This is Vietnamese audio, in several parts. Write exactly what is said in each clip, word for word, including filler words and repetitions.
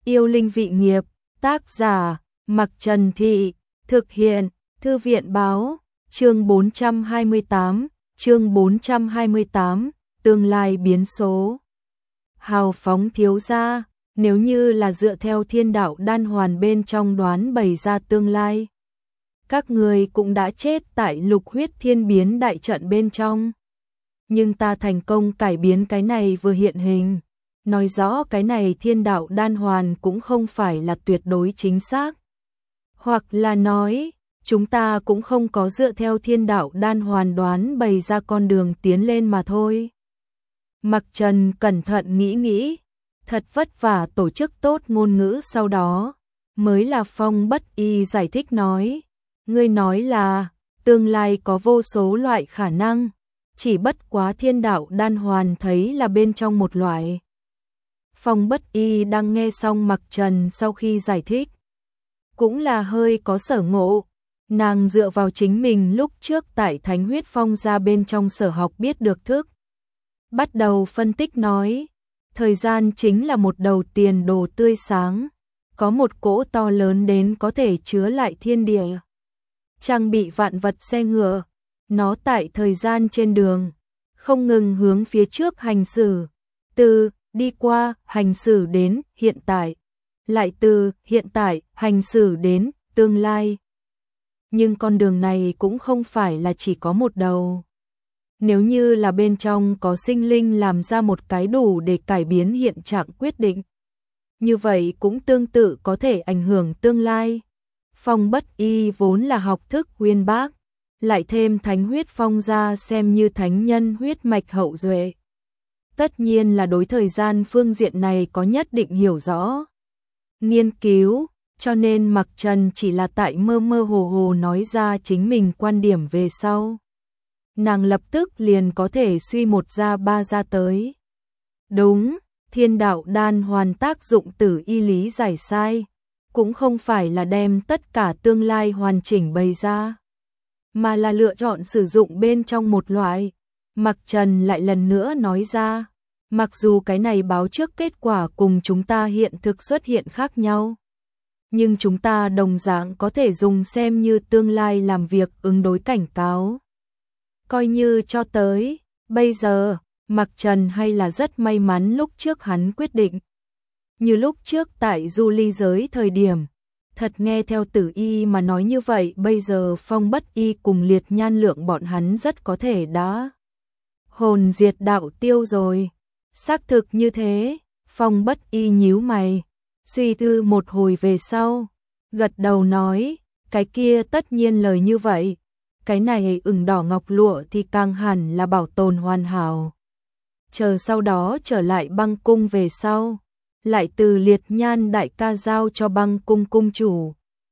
Yêu linh vị nghiệp, tác giả, Mặc Trần Thị, thực hiện, Thư viện báo, chương bốn trăm hai mươi tám, chương bốn trăm hai mươi tám, tương lai biến số. Hào phóng thiếu gia, nếu như là dựa theo thiên đạo đan hoàn bên trong đoán bày ra tương lai, các người cũng đã chết tại lục huyết thiên biến đại trận bên trong. Nhưng ta thành công cải biến cái này vừa hiện hình, nói rõ cái này thiên đạo đan hoàn cũng không phải là tuyệt đối chính xác. Hoặc là nói, chúng ta cũng không có dựa theo thiên đạo đan hoàn đoán bày ra con đường tiến lên mà thôi. Mặc Trần cẩn thận nghĩ nghĩ, thật vất vả tổ chức tốt ngôn ngữ, sau đó mới là Phong Bất Y giải thích nói, ngươi nói là tương lai có vô số loại khả năng, chỉ bất quá thiên đạo đan hoàn thấy là bên trong một loại. Phong Bất Y đang nghe xong Mặc Trần sau khi giải thích, cũng là hơi có sở ngộ. Nàng dựa vào chính mình lúc trước tại Thánh Huyết Phong ra bên trong sở học biết được thức, bắt đầu phân tích nói, thời gian chính là một đầu tiền đồ tươi sáng, có một cỗ to lớn đến có thể chứa lại thiên địa, trang bị vạn vật xe ngựa, nó tại thời gian trên đường không ngừng hướng phía trước hành xử, từ đi qua hành xử đến hiện tại, lại từ hiện tại hành xử đến tương lai. Nhưng con đường này cũng không phải là chỉ có một đầu. Nếu như là bên trong có sinh linh làm ra một cái đủ để cải biến hiện trạng quyết định, như vậy cũng tương tự có thể ảnh hưởng tương lai. Phong Bất Y vốn là học thức uyên bác, lại thêm Thánh Huyết Phong ra xem như thánh nhân huyết mạch hậu duệ, tất nhiên là đối thời gian phương diện này có nhất định hiểu rõ, nghiên cứu, cho nên Mặc Trần chỉ là tại mơ mơ hồ hồ nói ra chính mình quan điểm về sau, nàng lập tức liền có thể suy một ra ba ra tới. Đúng, thiên đạo đan hoàn tác dụng từ y lý giải sai, cũng không phải là đem tất cả tương lai hoàn chỉnh bày ra, mà là lựa chọn sử dụng bên trong một loại. Mặc Trần lại lần nữa nói ra, mặc dù cái này báo trước kết quả cùng chúng ta hiện thực xuất hiện khác nhau, nhưng chúng ta đồng dạng có thể dùng xem như tương lai làm việc ứng đối cảnh cáo. Coi như cho tới bây giờ, Mặc Trần hay là rất may mắn lúc trước hắn quyết định. Như lúc trước tại du ly giới thời điểm, thật nghe theo Tử Y mà nói như vậy, bây giờ Phong Bất Y cùng Liệt Nhan Lượng bọn hắn rất có thể đã hồn diệt đạo tiêu rồi. Xác thực như thế, Phong Bất Y nhíu mày, suy tư một hồi về sau, gật đầu nói, cái kia tất nhiên lời như vậy, cái này ửng đỏ ngọc lụa thì càng hẳn là bảo tồn hoàn hảo. Chờ sau đó trở lại Băng Cung về sau, lại từ Liệt Nhan đại ca giao cho Băng Cung cung chủ.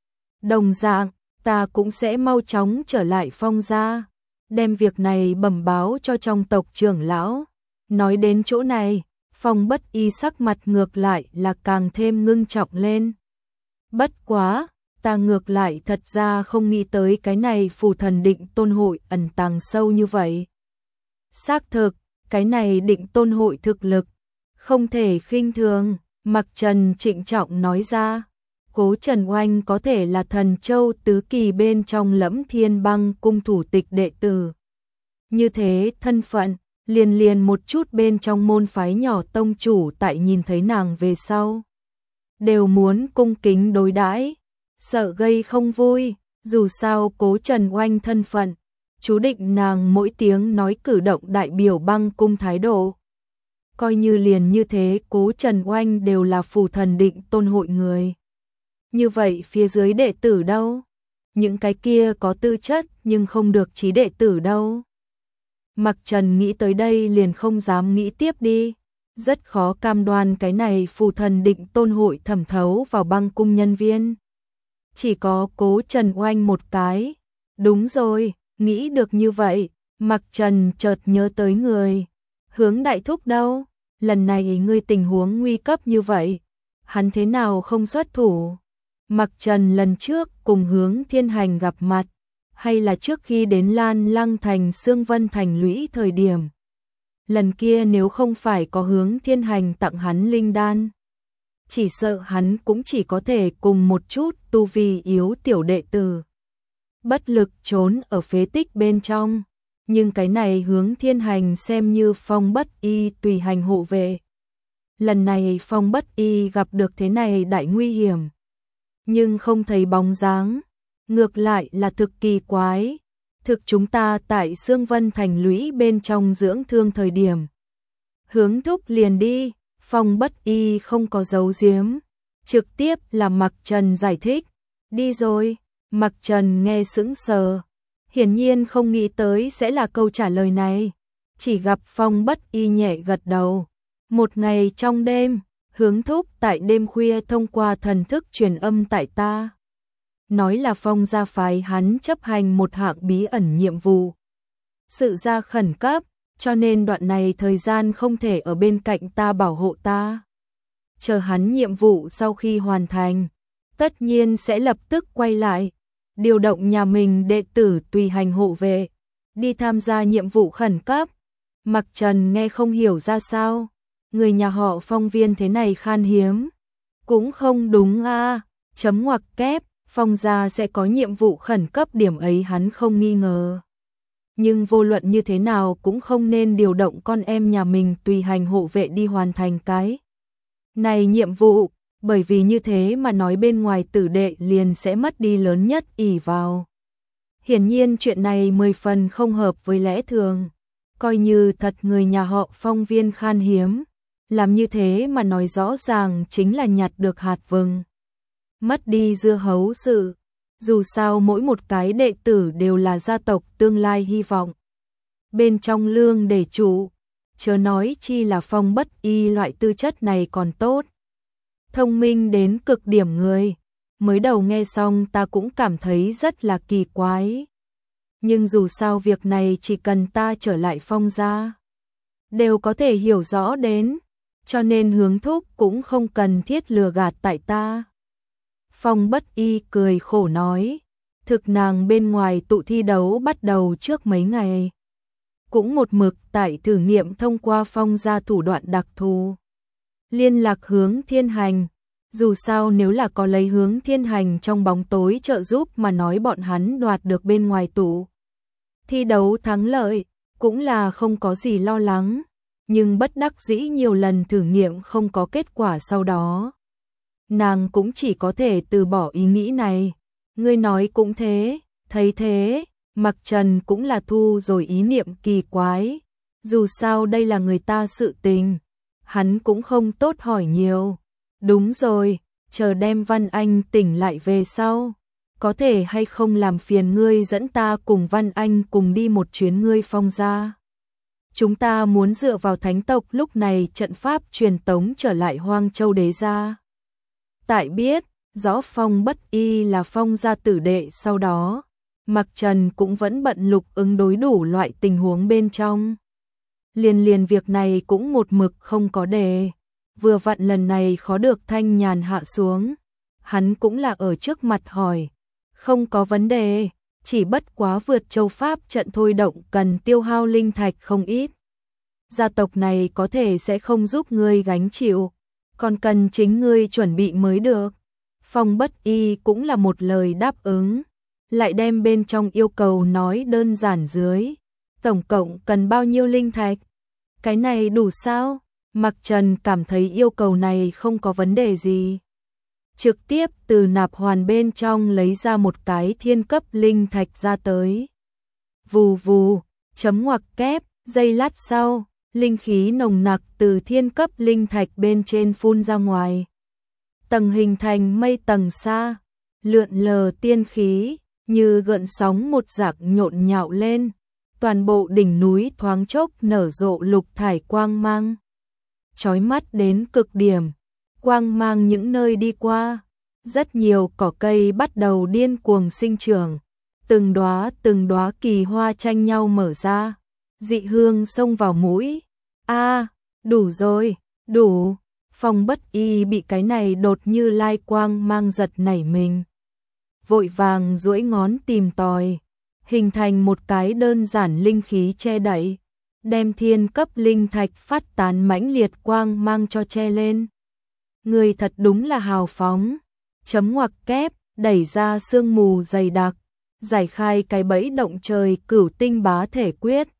Đồng dạng, ta cũng sẽ mau chóng trở lại Phong gia, đem việc này bẩm báo cho trong tộc trưởng lão. Nói đến chỗ này, Phong Bất Y sắc mặt ngược lại là càng thêm ngưng trọng lên. Bất quá, ta ngược lại thật ra không nghĩ tới cái này Phù Thần Định Tôn hội ẩn tàng sâu như vậy. Xác thực, cái này Định Tôn hội thực lực không thể khinh thường. Mặc Trần trịnh trọng nói ra, Cố Trần Oanh có thể là Thần Châu tứ kỳ bên trong Lẫm Thiên Băng cung thủ tịch đệ tử. Như thế thân phận, liền liền một chút bên trong môn phái nhỏ tông chủ tại nhìn thấy nàng về sau, đều muốn cung kính đối đãi, sợ gây không vui. Dù sao Cố Trần Oanh thân phận, chú định nàng mỗi tiếng nói cử động đại biểu Băng cung thái độ. Coi như liền như thế Cố Trần Oanh đều là Phù Thần Định Tôn hội người. Như vậy phía dưới đệ tử đâu? Những cái kia có tư chất nhưng không được chí đệ tử đâu? Mặc Trần nghĩ tới đây liền không dám nghĩ tiếp đi. Rất khó cam đoan cái này Phù Thần Định Tôn hội thẩm thấu vào Băng cung nhân viên. Chỉ có Cố Trần Oanh một cái. Đúng rồi, nghĩ được như vậy, Mặc Trần chợt nhớ tới người. Hướng đại thúc đâu? Lần này ngươi tình huống nguy cấp như vậy, hắn thế nào không xuất thủ? Mặc Trần lần trước cùng Hướng Thiên Hành gặp mặt, hay là trước khi đến Lan Lăng thành Sương Vân thành lũy thời điểm. Lần kia nếu không phải có Hướng Thiên Hành tặng hắn linh đan, chỉ sợ hắn cũng chỉ có thể cùng một chút tu vi yếu tiểu đệ tử. Bất lực trốn ở phế tích bên trong, nhưng cái này Hướng Thiên Hành xem như Phong Bất Y tùy hành hộ vệ. Lần này Phong Bất Y gặp được thế này đại nguy hiểm, nhưng không thấy bóng dáng, ngược lại là thực kỳ quái. Thực chúng ta tại Sương Vân Thành lũy bên trong dưỡng thương thời điểm. Hướng thúc liền đi, Phong Bất Y không có giấu giếm, trực tiếp là Mặc Trần giải thích. Đi rồi, Mặc Trần nghe sững sờ, hiển nhiên không nghĩ tới sẽ là câu trả lời này. Chỉ gặp Phong Bất Y nhẹ gật đầu. Một ngày trong đêm, Hướng thúc tại đêm khuya thông qua thần thức truyền âm tại ta. Nói là Phong gia phái hắn chấp hành một hạng bí ẩn nhiệm vụ. Sự ra khẩn cấp, cho nên đoạn này thời gian không thể ở bên cạnh ta bảo hộ ta. Chờ hắn nhiệm vụ sau khi hoàn thành, tất nhiên sẽ lập tức quay lại, điều động nhà mình đệ tử tùy hành hộ vệ, đi tham gia nhiệm vụ khẩn cấp. Mặc Trần nghe không hiểu ra sao, người nhà họ Phong viên thế này khan hiếm. Cũng không đúng a, chấm ngoặc kép, Phong gia sẽ có nhiệm vụ khẩn cấp, điểm ấy hắn không nghi ngờ. Nhưng vô luận như thế nào cũng không nên điều động con em nhà mình tùy hành hộ vệ đi hoàn thành cái này nhiệm vụ, bởi vì như thế mà nói bên ngoài tử đệ liền sẽ mất đi lớn nhất ỷ vào. Hiển nhiên chuyện này mười phần không hợp với lẽ thường, coi như thật người nhà họ Phong viên khan hiếm, làm như thế mà nói rõ ràng chính là nhặt được hạt vừng, mất đi dưa hấu sự. Dù sao mỗi một cái đệ tử đều là gia tộc tương lai hy vọng. Bên trong lương để trụ, chớ nói chi là Phong Bất Y loại tư chất này còn tốt. Thông minh đến cực điểm người, mới đầu nghe xong ta cũng cảm thấy rất là kỳ quái. Nhưng dù sao việc này chỉ cần ta trở lại Phong gia, đều có thể hiểu rõ đến, cho nên Hướng thúc cũng không cần thiết lừa gạt tại ta. Phong Bất Y cười khổ nói, thực nàng bên ngoài tụ thi đấu bắt đầu trước mấy ngày, cũng một mực tại thử nghiệm thông qua Phong gia thủ đoạn đặc thù, liên lạc Hướng Thiên Hành. Dù sao nếu là có lấy Hướng Thiên Hành trong bóng tối trợ giúp mà nói bọn hắn đoạt được bên ngoài tụ thi đấu thắng lợi, cũng là không có gì lo lắng, nhưng bất đắc dĩ nhiều lần thử nghiệm không có kết quả sau đó. Nàng cũng chỉ có thể từ bỏ ý nghĩ này. Ngươi nói cũng thế, thấy thế, Mặc Trần cũng là thu rồi ý niệm kỳ quái. Dù sao đây là người ta sự tình, hắn cũng không tốt hỏi nhiều. Đúng rồi, chờ đem Văn Anh tỉnh lại về sau, có thể hay không làm phiền ngươi dẫn ta cùng Văn Anh cùng đi một chuyến ngươi Phong gia. Chúng ta muốn dựa vào thánh tộc lúc này trận pháp truyền tống trở lại Hoang Châu Đế gia. Tại biết rõ Phong Bất Y là Phong gia tử đệ sau đó, Mặc Trần cũng vẫn bận lục ứng đối đủ loại tình huống bên trong. Liền liền việc này cũng một mực không có đề, vừa vặn lần này khó được thanh nhàn hạ xuống, hắn cũng là ở trước mặt hỏi, không có vấn đề, chỉ bất quá vượt châu pháp trận thôi động cần tiêu hao linh thạch không ít. Gia tộc này có thể sẽ không giúp ngươi gánh chịu, còn cần chính ngươi chuẩn bị mới được. Phong Bất Y cũng là một lời đáp ứng, lại đem bên trong yêu cầu nói đơn giản dưới. Tổng cộng cần bao nhiêu linh thạch? Cái này đủ sao? Mặc Trần cảm thấy yêu cầu này không có vấn đề gì. Trực tiếp từ nạp hoàn bên trong lấy ra một cái thiên cấp linh thạch ra tới. Vù vù, chấm ngoặc kép, giây lát sau, linh khí nồng nặc từ thiên cấp linh thạch bên trên phun ra ngoài. Tầng hình thành mây tầng xa, lượn lờ tiên khí, như gợn sóng một dạng nhộn nhạo lên. Toàn bộ đỉnh núi thoáng chốc nở rộ lục thải quang mang, chói mắt đến cực điểm. Quang mang những nơi đi qua, rất nhiều cỏ cây bắt đầu điên cuồng sinh trưởng, từng đóa từng đóa kỳ hoa tranh nhau mở ra, dị hương xông vào mũi. A, đủ rồi, đủ. Phong Bất Y bị cái này đột như lai quang mang giật nảy mình, vội vàng duỗi ngón tìm tòi, hình thành một cái đơn giản linh khí che đậy, đem thiên cấp linh thạch phát tán mãnh liệt quang mang cho che lên. người thật đúng là hào phóng. Chấm ngoặc kép, đẩy ra sương mù dày đặc, giải khai cái bẫy động trời cửu tinh bá thể quyết.